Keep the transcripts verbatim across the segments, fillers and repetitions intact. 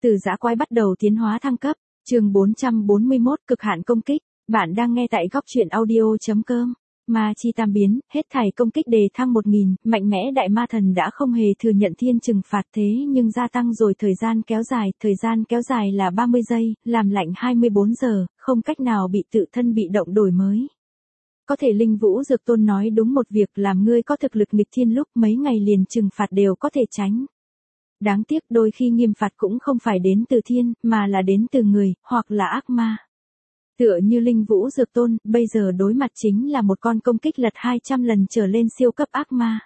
Từ dã quái bắt đầu tiến hóa thăng cấp, chương bốn trăm bốn mươi mốt cực hạn công kích, bạn đang nghe tại góc truyện audio.com. Ma chi tam biến, hết thảy công kích đề thăng một nghìn, mạnh mẽ đại ma thần đã không hề thừa nhận thiên trừng phạt thế nhưng gia tăng rồi thời gian kéo dài, thời gian kéo dài là ba mươi giây, làm lạnh hai mươi bốn giờ, không cách nào bị tự thân bị động đổi mới. Có thể Linh Vũ Dược Tôn nói đúng một việc làm ngươi có thực lực nghịch thiên lúc mấy ngày liền trừng phạt đều có thể tránh. Đáng tiếc đôi khi nghiêm phạt cũng không phải đến từ thiên, mà là đến từ người, hoặc là ác ma. Tựa như Linh Vũ Dược Tôn, bây giờ đối mặt chính là một con công kích lật hai trăm lần trở lên siêu cấp ác ma.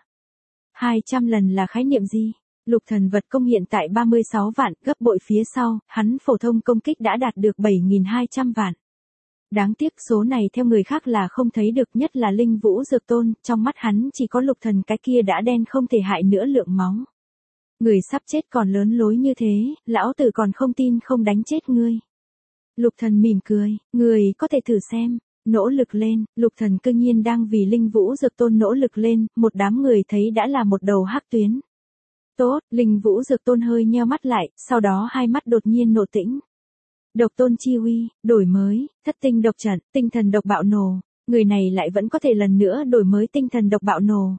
hai trăm lần là khái niệm gì? Lục thần vật công hiện tại ba mươi sáu vạn, gấp bội phía sau, hắn phổ thông công kích đã đạt được bảy nghìn hai trăm vạn. Đáng tiếc số này theo người khác là không thấy được, nhất là Linh Vũ Dược Tôn, trong mắt hắn chỉ có lục thần cái kia đã đen không thể hại nữa lượng máu. Người sắp chết còn lớn lối như thế, lão tử còn không tin không đánh chết ngươi. Lục thần mỉm cười, người có thể thử xem, nỗ lực lên, lục thần cương nhiên đang vì Linh Vũ Dược Tôn nỗ lực lên, một đám người thấy đã là một đầu hắc tuyến. Tốt, Linh Vũ Dược Tôn hơi nheo mắt lại, sau đó hai mắt đột nhiên nộ tĩnh. Độc tôn chi uy, đổi mới, thất tinh độc trận, tinh thần độc bạo nổ, người này lại vẫn có thể lần nữa đổi mới tinh thần độc bạo nổ.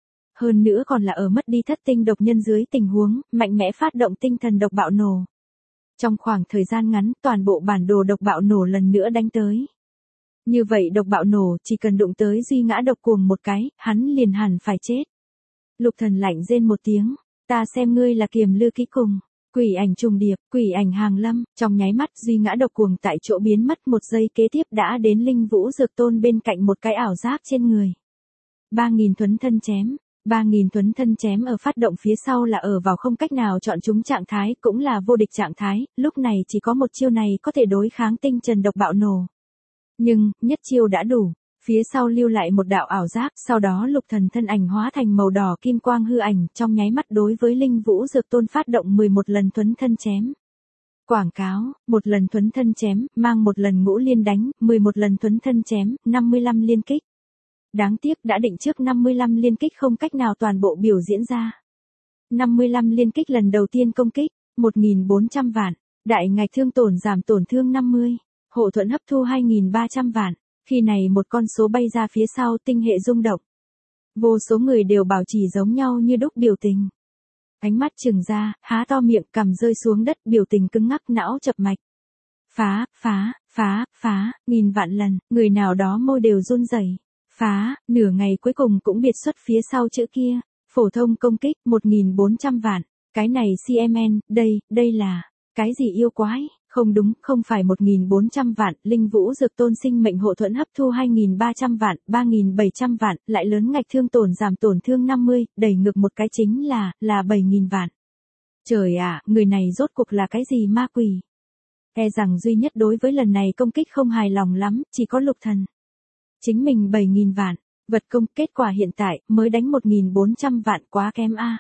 Hơn nữa còn là ở mất đi thất tinh độc nhân dưới tình huống, mạnh mẽ phát động tinh thần độc bạo nổ. Trong khoảng thời gian ngắn, toàn bộ bản đồ độc bạo nổ lần nữa đánh tới. Như vậy độc bạo nổ, chỉ cần đụng tới duy ngã độc cuồng một cái, hắn liền hẳn phải chết. Lục thần lạnh rên một tiếng, ta xem ngươi là kiềm lư kỹ cùng. Quỷ ảnh trùng điệp, quỷ ảnh hàng lâm, trong nháy mắt duy ngã độc cuồng tại chỗ biến mất, một giây kế tiếp đã đến Linh Vũ Dược Tôn bên cạnh một cái ảo giác trên người. ba nghìn thuấn thân chém. ba nghìn thuấn thân chém ở phát động phía sau là ở vào không cách nào chọn chúng trạng thái, cũng là vô địch trạng thái, lúc này chỉ có một chiêu này có thể đối kháng tinh trần độc bạo nổ. Nhưng, nhất chiêu đã đủ, phía sau lưu lại một đạo ảo giác, sau đó lục thần thân ảnh hóa thành màu đỏ kim quang hư ảnh, trong nháy mắt đối với Linh Vũ Dược Tôn phát động mười một lần thuấn thân chém. Quảng cáo, một lần thuấn thân chém, mang một lần ngũ liên đánh, mười một lần thuấn thân chém, năm mươi lăm liên kích. Đáng tiếc đã định trước năm mươi lăm liên kích không cách nào toàn bộ biểu diễn ra. năm mươi lăm liên kích lần đầu tiên công kích, một nghìn bốn trăm vạn, đại ngạch thương tổn giảm tổn thương năm mươi, hộ thuẫn hấp thu hai nghìn ba trăm vạn, khi này một con số bay ra phía sau tinh hệ rung động. Vô số người đều bảo trì giống nhau như đúc biểu tình. Ánh mắt trừng ra, há to miệng cằm rơi xuống đất biểu tình cứng ngắc não chập mạch. Phá, phá, phá, phá, nghìn vạn lần, người nào đó môi đều run rẩy. Phá, nửa ngày cuối cùng cũng biệt xuất phía sau chữ kia, phổ thông công kích, một nghìn bốn trăm vạn, cái này xê em en, đây, đây là, cái gì yêu quái, không đúng, không phải một nghìn bốn trăm vạn, Linh Vũ Dược Tôn sinh mệnh hộ thuẫn hấp thu hai nghìn ba trăm vạn, ba nghìn bảy trăm vạn, lại lớn ngạch thương tổn giảm tổn thương năm mươi, đẩy ngược một cái chính là, là bảy nghìn vạn. Trời ạ, người này rốt cuộc là cái gì ma quỷ? E rằng duy nhất đối với lần này công kích không hài lòng lắm, chỉ có lục thần. Chính mình bảy nghìn vạn, vật công, kết quả hiện tại, mới đánh một nghìn bốn trăm vạn quá kém a.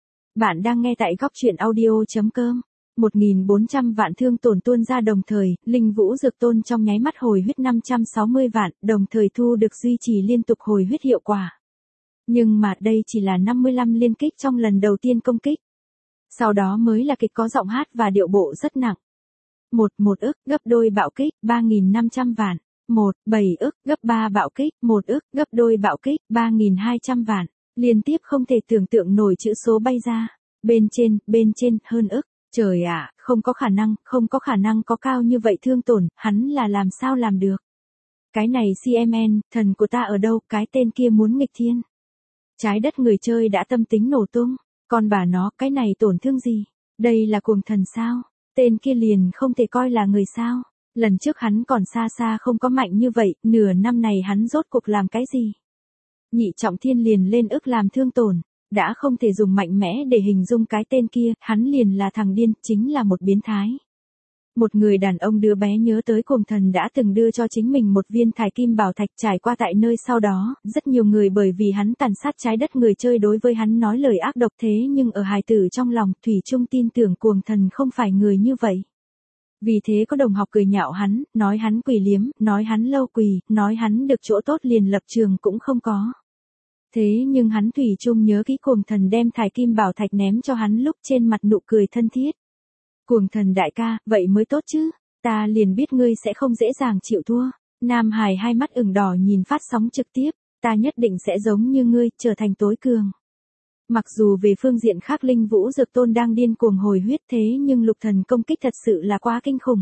Bạn đang nghe tại góc truyện audio.com, một nghìn bốn trăm vạn thương tổn tuôn ra đồng thời, Linh Vũ Dược Tôn trong nháy mắt hồi huyết năm trăm sáu mươi vạn, đồng thời thu được duy trì liên tục hồi huyết hiệu quả. Nhưng mà đây chỉ là năm mươi lăm liên kích trong lần đầu tiên công kích. Sau đó mới là kịch có giọng hát và điệu bộ rất nặng. Một, một ức, gấp đôi bạo kích, ba nghìn năm trăm vạn. Một, bảy ức, gấp ba bạo kích, một ức, gấp đôi bạo kích, ba nghìn hai trăm vạn, liên tiếp không thể tưởng tượng nổi chữ số bay ra, bên trên, bên trên, hơn ức, trời ạ, không có khả năng, không có khả năng có cao như vậy thương tổn, hắn là làm sao làm được. Cái này xê em en, thần của ta ở đâu, cái tên kia muốn nghịch thiên. Trái đất người chơi đã tâm tính nổ tung, còn bà nó, cái này tổn thương gì, đây là cuồng thần sao, tên kia liền không thể coi là người sao. Lần trước hắn còn xa xa không có mạnh như vậy, nửa năm này hắn rốt cuộc làm cái gì? Nhị trọng thiên liền lên ức làm thương tổn, đã không thể dùng mạnh mẽ để hình dung cái tên kia, hắn liền là thằng điên, chính là một biến thái. Một người đàn ông đứa bé nhớ tới cuồng thần đã từng đưa cho chính mình một viên thải kim bảo thạch trải qua tại nơi sau đó, rất nhiều người bởi vì hắn tàn sát trái đất người chơi đối với hắn nói lời ác độc thế nhưng ở hài tử trong lòng, thủy chung tin tưởng cuồng thần không phải người như vậy. Vì thế có đồng học cười nhạo hắn, nói hắn quỷ liếm, nói hắn lâu quỳ, nói hắn được chỗ tốt liền lập trường cũng không có. Thế nhưng hắn thủy chung nhớ kỹ cuồng thần đem thải kim bảo thạch ném cho hắn lúc trên mặt nụ cười thân thiết. Cuồng thần đại ca, vậy mới tốt chứ, ta liền biết ngươi sẽ không dễ dàng chịu thua. Nam Hải hai mắt ửng đỏ nhìn phát sóng trực tiếp, ta nhất định sẽ giống như ngươi, trở thành tối cường. Mặc dù về phương diện khác Linh Vũ Dược Tôn đang điên cuồng hồi huyết thế nhưng lục thần công kích thật sự là quá kinh khủng.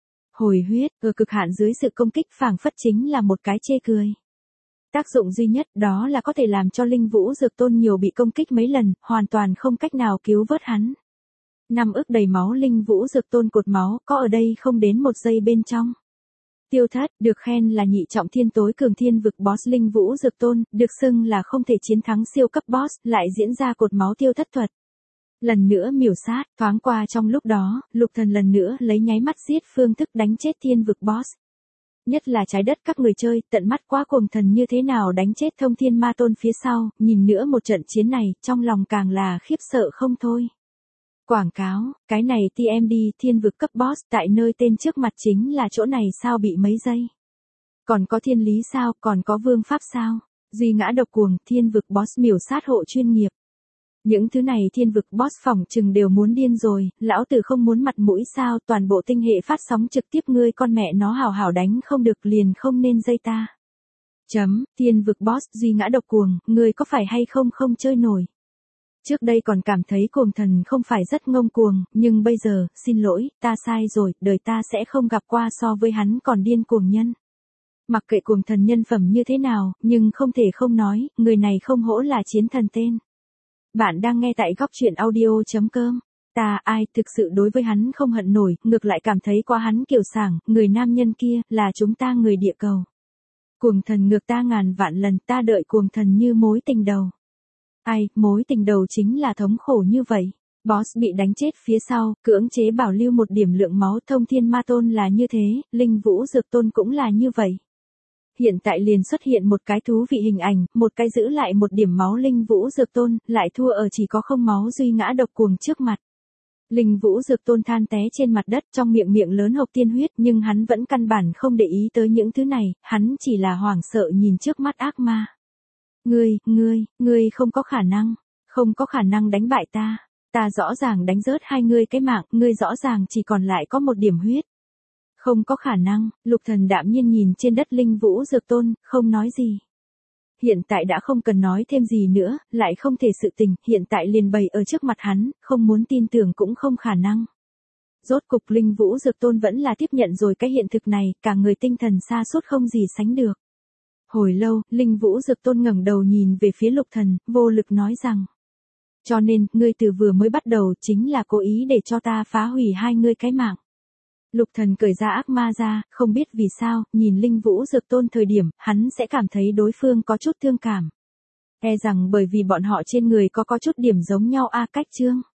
Hồi huyết, ở cực hạn dưới sự công kích phảng phất chính là một cái chê cười. Tác dụng duy nhất đó là có thể làm cho Linh Vũ Dược Tôn nhiều bị công kích mấy lần, hoàn toàn không cách nào cứu vớt hắn. Năm ức đầy máu Linh Vũ Dược Tôn cột máu có ở đây không đến một giây bên trong. Tiêu Thất, được khen là nhị trọng thiên tối cường thiên vực boss Linh Vũ Dược Tôn, được xưng là không thể chiến thắng siêu cấp boss, lại diễn ra cột máu tiêu thất thuật. Lần nữa miểu sát, thoáng qua trong lúc đó, lục thần lần nữa lấy nháy mắt giết phương thức đánh chết thiên vực boss. Nhất là trái đất các người chơi, tận mắt quá cuồng thần như thế nào đánh chết thông thiên ma tôn phía sau, nhìn nữa một trận chiến này, trong lòng càng là khiếp sợ không thôi. Quảng cáo, cái này tê em đê thiên vực cấp boss tại nơi tên trước mặt chính là chỗ này sao bị mấy giây. Còn có thiên lý sao, còn có vương pháp sao, duy ngã độc cuồng, thiên vực boss miểu sát hộ chuyên nghiệp. Những thứ này thiên vực boss phỏng chừng đều muốn điên rồi, lão tử không muốn mặt mũi sao, toàn bộ tinh hệ phát sóng trực tiếp ngươi con mẹ nó hào hào đánh không được liền không nên dây ta. Chấm, thiên vực boss duy ngã độc cuồng, ngươi có phải hay không không chơi nổi. Trước đây còn cảm thấy cuồng thần không phải rất ngông cuồng, nhưng bây giờ, xin lỗi, ta sai rồi, đời ta sẽ không gặp qua so với hắn còn điên cuồng nhân. Mặc kệ cuồng thần nhân phẩm như thế nào, nhưng không thể không nói, người này không hổ là chiến thần tên. Bạn đang nghe tại góc truyện audio chấm com. Ta ai thực sự đối với hắn không hận nổi, ngược lại cảm thấy quá hắn kiêu sảng, người nam nhân kia, là chúng ta người địa cầu. Cuồng thần ngược ta ngàn vạn lần, ta đợi cuồng thần như mối tình đầu. Ai, mối tình đầu chính là thống khổ như vậy. Boss bị đánh chết phía sau, cưỡng chế bảo lưu một điểm lượng máu, thông thiên ma tôn là như thế, Linh Vũ Dược Tôn cũng là như vậy. Hiện tại liền xuất hiện một cái thú vị hình ảnh, một cái giữ lại một điểm máu Linh Vũ Dược Tôn, lại thua ở chỉ có không máu duy ngã độc cuồng trước mặt. Linh Vũ Dược Tôn than té trên mặt đất trong miệng miệng lớn hộc tiên huyết nhưng hắn vẫn căn bản không để ý tới những thứ này, hắn chỉ là hoảng sợ nhìn trước mắt ác ma. Ngươi, ngươi, ngươi không có khả năng, không có khả năng đánh bại ta, ta rõ ràng đánh rớt hai ngươi cái mạng, ngươi rõ ràng chỉ còn lại có một điểm huyết. Không có khả năng, lục thần đạm nhiên nhìn trên đất Linh Vũ Dược Tôn, không nói gì. Hiện tại đã không cần nói thêm gì nữa, lại không thể sự tình, hiện tại liền bày ở trước mặt hắn, không muốn tin tưởng cũng không khả năng. Rốt cục Linh Vũ Dược Tôn vẫn là tiếp nhận rồi cái hiện thực này, cả người tinh thần sa sút không gì sánh được. Hồi lâu, Linh Vũ Dược Tôn ngẩng đầu nhìn về phía lục thần, vô lực nói rằng. Cho nên, ngươi từ vừa mới bắt đầu chính là cố ý để cho ta phá hủy hai ngươi cái mạng. Lục thần cởi ra ác ma ra, không biết vì sao, nhìn Linh Vũ Dược Tôn thời điểm, hắn sẽ cảm thấy đối phương có chút thương cảm. E rằng bởi vì bọn họ trên người có có chút điểm giống nhau a cách chương.